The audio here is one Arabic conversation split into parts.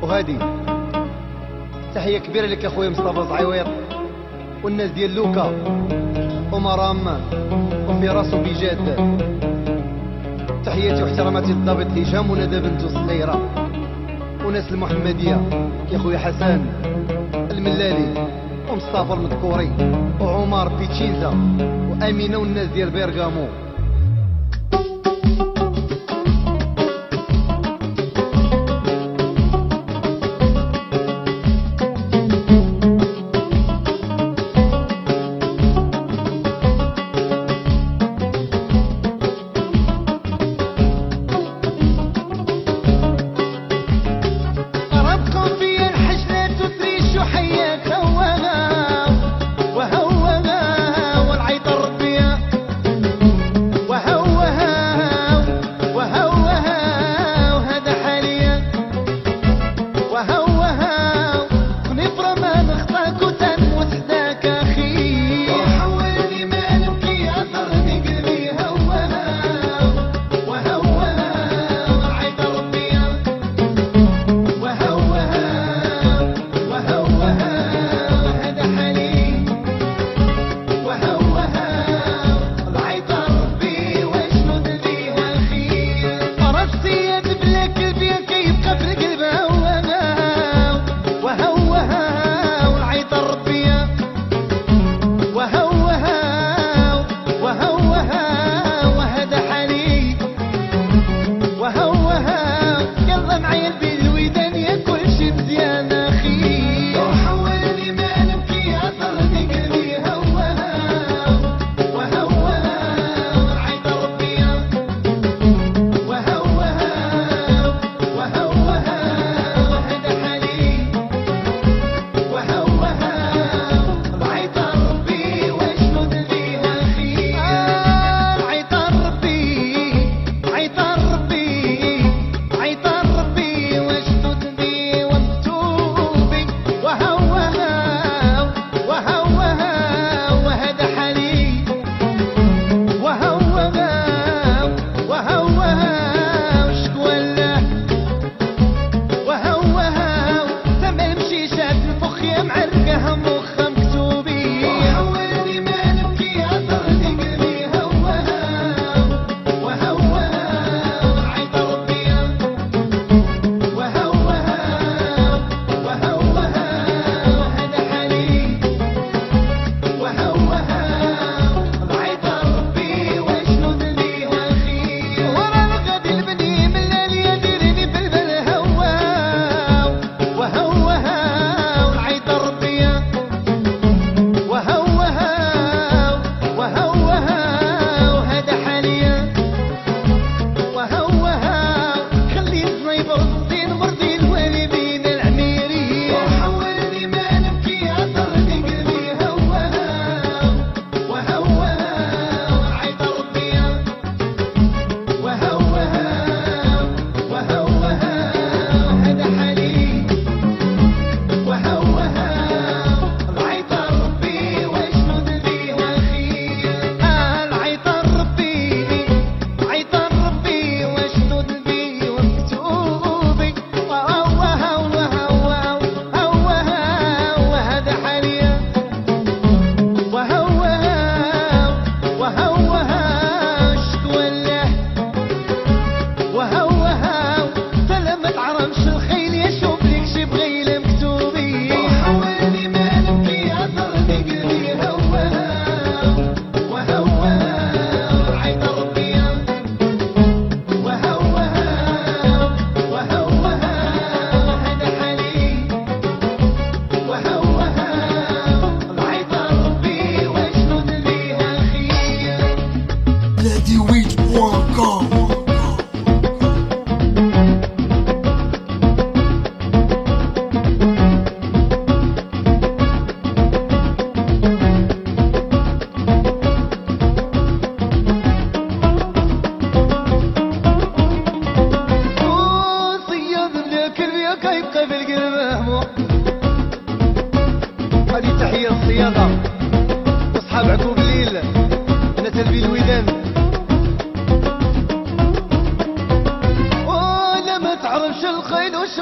وهادي تحية كبيرة لك اخويا مصطفى زعيويط والناس ديال لوكا ومرام وفراس وبجاد. تحياتي واحتراماتي للضابط هشام وندى بنت الصغيرة وناس المحمدية يا خويا حسن الملالي ومصطفى المذكوري وعمر بيتشيزا وامينه والناس ديال بيرغامو.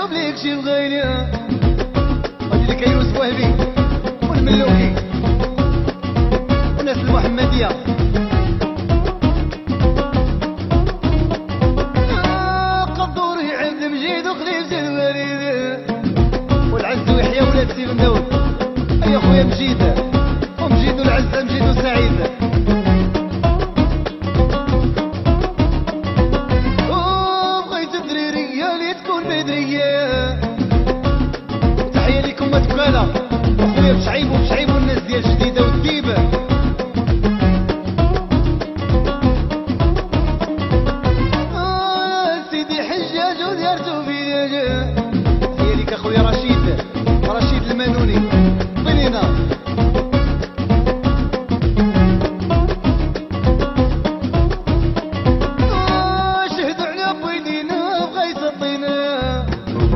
مكتوب ليك شي الغالية غادي لك يوسف وهبي والملوكي والناس المحمدية قدوري عبد مجيد وخليفة الوالد والعز ويحيى ولاد سي بن داود يا خويا مجيد ومجيد والعز مجيد وسعيد وبغيت الدريرية اللي تكون بدرية تحية ليكم ما تبقالا وخويا بشعيب والناس ديال جديدة والديبة سيدي حجاج وديارتو فياجا تحية ليك اخويا رشيد المانوني بنينا شهدوا على بويدينا بغا يسطينا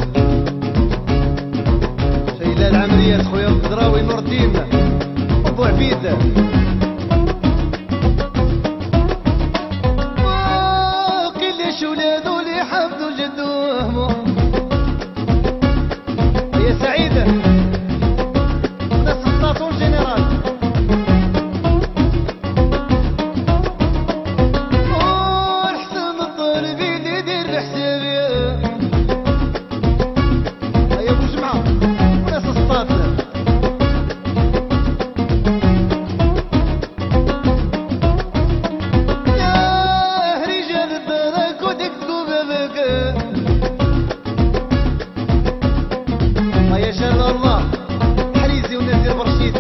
شيلة العمرية خويا القدراوي نور الدين ابو عبيد كلش ولادو اللي حفظوا جدوهم يا سعيدة ناس الساطو الجنرال والحسن الطالبي اللي يدير حسابي يا ابو جمعة وناس الساط يا رجال الدرك وديك تقوم بك يا شر الله حريزي وناس ديال برشيد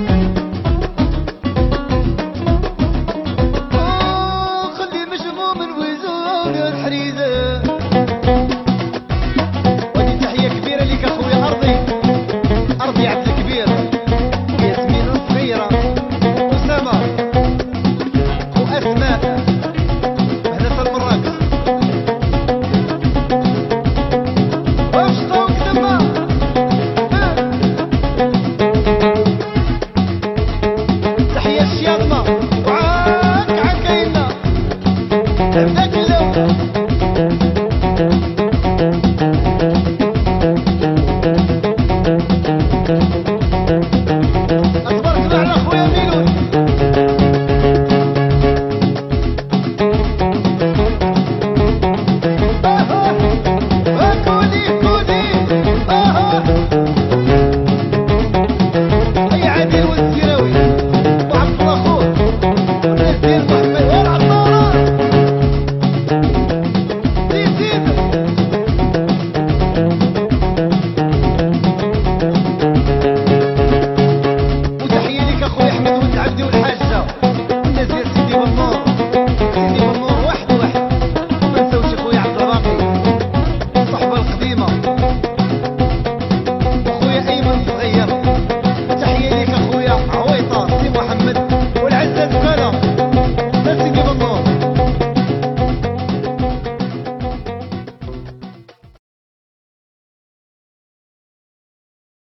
خلي مشغوم الوزون الحريزة ودي تحية كبيرة ليك اخويا ارضي عبد الكبير ياسمين الصغيرة اسامة واسماء هذا المراكز اشطوك دماغ تحية الشياطمة وعاك عكينا